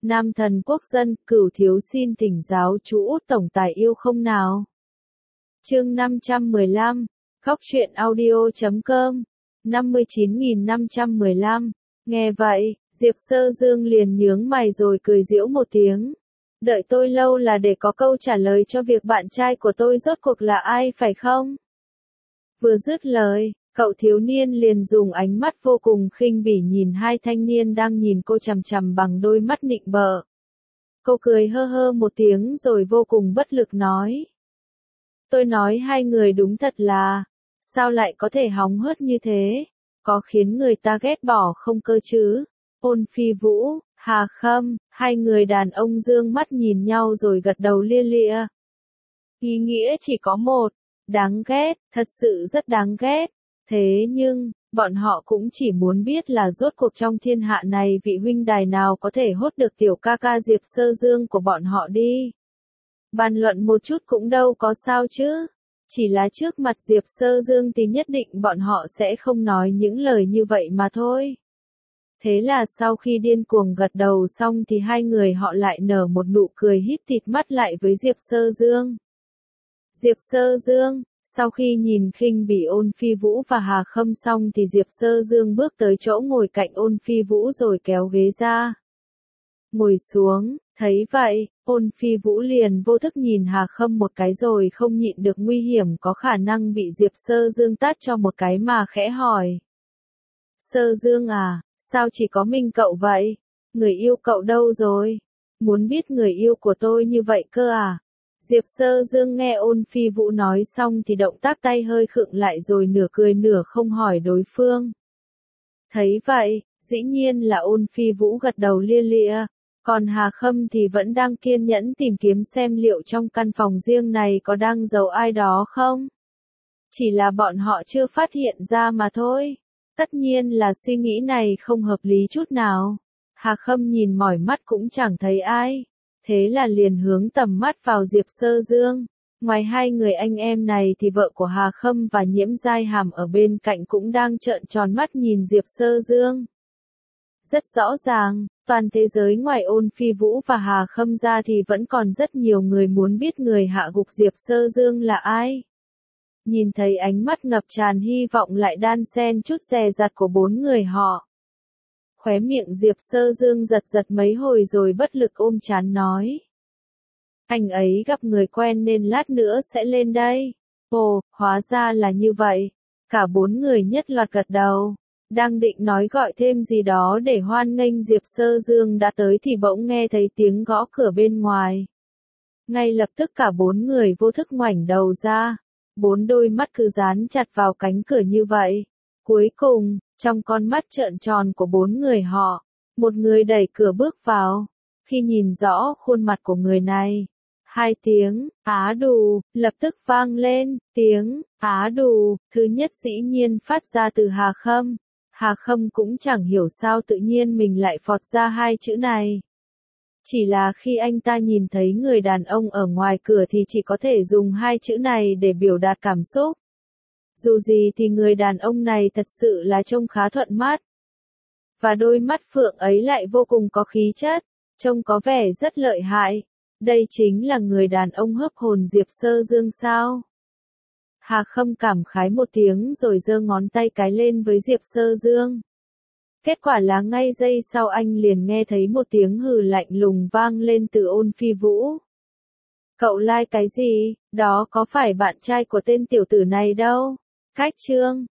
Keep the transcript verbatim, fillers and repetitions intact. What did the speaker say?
Nam thần quốc dân, Cửu thiếu xin thỉnh giáo chú Út tổng tài yêu không nào. Chương năm trăm mười lăm, khóc chuyện audio chấm com, năm mươi chín nghìn năm trăm mười lăm. Nghe vậy, Diệp Sơ Dương liền nhướng mày rồi cười giễu một tiếng. Đợi tôi lâu là để có câu trả lời cho việc bạn trai của tôi rốt cuộc là ai phải không? Vừa dứt lời, cậu thiếu niên liền dùng ánh mắt vô cùng khinh bỉ nhìn hai thanh niên đang nhìn cô chằm chằm bằng đôi mắt nịnh bợ. Cô cười hơ hơ một tiếng rồi vô cùng bất lực nói. Tôi nói hai người đúng thật là, sao lại có thể hóng hớt như thế, có khiến người ta ghét bỏ không cơ chứ? Ôn Phi Vũ, Hà Khâm, hai người đàn ông dương mắt nhìn nhau rồi gật đầu lia lịa. Ý nghĩa chỉ có một, đáng ghét, thật sự rất đáng ghét. Thế nhưng, bọn họ cũng chỉ muốn biết là rốt cuộc trong thiên hạ này vị huynh đài nào có thể hốt được tiểu ca ca Diệp Sơ Dương của bọn họ đi. Bàn luận một chút cũng đâu có sao chứ. Chỉ là trước mặt Diệp Sơ Dương thì nhất định bọn họ sẽ không nói những lời như vậy mà thôi. Thế là sau khi điên cuồng gật đầu xong thì hai người họ lại nở một nụ cười híp thịt mắt lại với Diệp Sơ Dương. Diệp Sơ Dương, sau khi nhìn khinh bỉ Ôn Phi Vũ và Hà Khâm xong thì Diệp Sơ Dương bước tới chỗ ngồi cạnh Ôn Phi Vũ rồi kéo ghế ra. Ngồi xuống, thấy vậy, Ôn Phi Vũ liền vô thức nhìn Hà Khâm một cái rồi không nhịn được nguy hiểm có khả năng bị Diệp Sơ Dương tát cho một cái mà khẽ hỏi. Sơ Dương à, sao chỉ có mình cậu vậy? Người yêu cậu đâu rồi? Muốn biết người yêu của tôi như vậy cơ à? Diệp Sơ Dương nghe Ôn Phi Vũ nói xong thì động tác tay hơi khựng lại rồi nửa cười nửa không hỏi đối phương. Thấy vậy, dĩ nhiên là Ôn Phi Vũ gật đầu lia lịa, còn Hà Khâm thì vẫn đang kiên nhẫn tìm kiếm xem liệu trong căn phòng riêng này có đang giấu ai đó không. Chỉ là bọn họ chưa phát hiện ra mà thôi. Tất nhiên là suy nghĩ này không hợp lý chút nào. Hà Khâm nhìn mỏi mắt cũng chẳng thấy ai. Thế là liền hướng tầm mắt vào Diệp Sơ Dương. Ngoài hai người anh em này thì vợ của Hà Khâm và Nhiễm Giai Hàm ở bên cạnh cũng đang trợn tròn mắt nhìn Diệp Sơ Dương. Rất rõ ràng, toàn thế giới ngoài Ôn Phi Vũ và Hà Khâm ra thì vẫn còn rất nhiều người muốn biết người hạ gục Diệp Sơ Dương là ai. Nhìn thấy ánh mắt ngập tràn hy vọng lại đan xen chút dè dặt của bốn người họ. Khóe miệng Diệp Sơ Dương giật giật mấy hồi rồi bất lực ôm trán nói. Anh ấy gặp người quen nên lát nữa sẽ lên đây. Ồ, hóa ra là như vậy. Cả bốn người nhất loạt gật đầu. Đang định nói gọi thêm gì đó để hoan nghênh Diệp Sơ Dương đã tới thì bỗng nghe thấy tiếng gõ cửa bên ngoài. Ngay lập tức cả bốn người vô thức ngoảnh đầu ra. Bốn đôi mắt cứ dán chặt vào cánh cửa như vậy. Cuối cùng, trong con mắt trợn tròn của bốn người họ, một người đẩy cửa bước vào. Khi nhìn rõ khuôn mặt của người này, hai tiếng á đù lập tức vang lên. Tiếng á đù thứ nhất dĩ nhiên phát ra từ Hà Khâm. Hà Khâm cũng chẳng hiểu sao tự nhiên mình lại phọt ra hai chữ này. Chỉ là khi anh ta nhìn thấy người đàn ông ở ngoài cửa thì chỉ có thể dùng hai chữ này để biểu đạt cảm xúc. Dù gì thì người đàn ông này thật sự là trông khá thuận mắt. Và đôi mắt phượng ấy lại vô cùng có khí chất, trông có vẻ rất lợi hại. Đây chính là người đàn ông hớp hồn Diệp Sơ Dương sao? Hà Khâm cảm khái một tiếng rồi giơ ngón tay cái lên với Diệp Sơ Dương. Kết quả là ngay giây sau anh liền nghe thấy một tiếng hừ lạnh lùng vang lên từ Ôn Phi Vũ. Cậu like cái gì, đó có phải bạn trai của tên tiểu tử này đâu? Cách chương,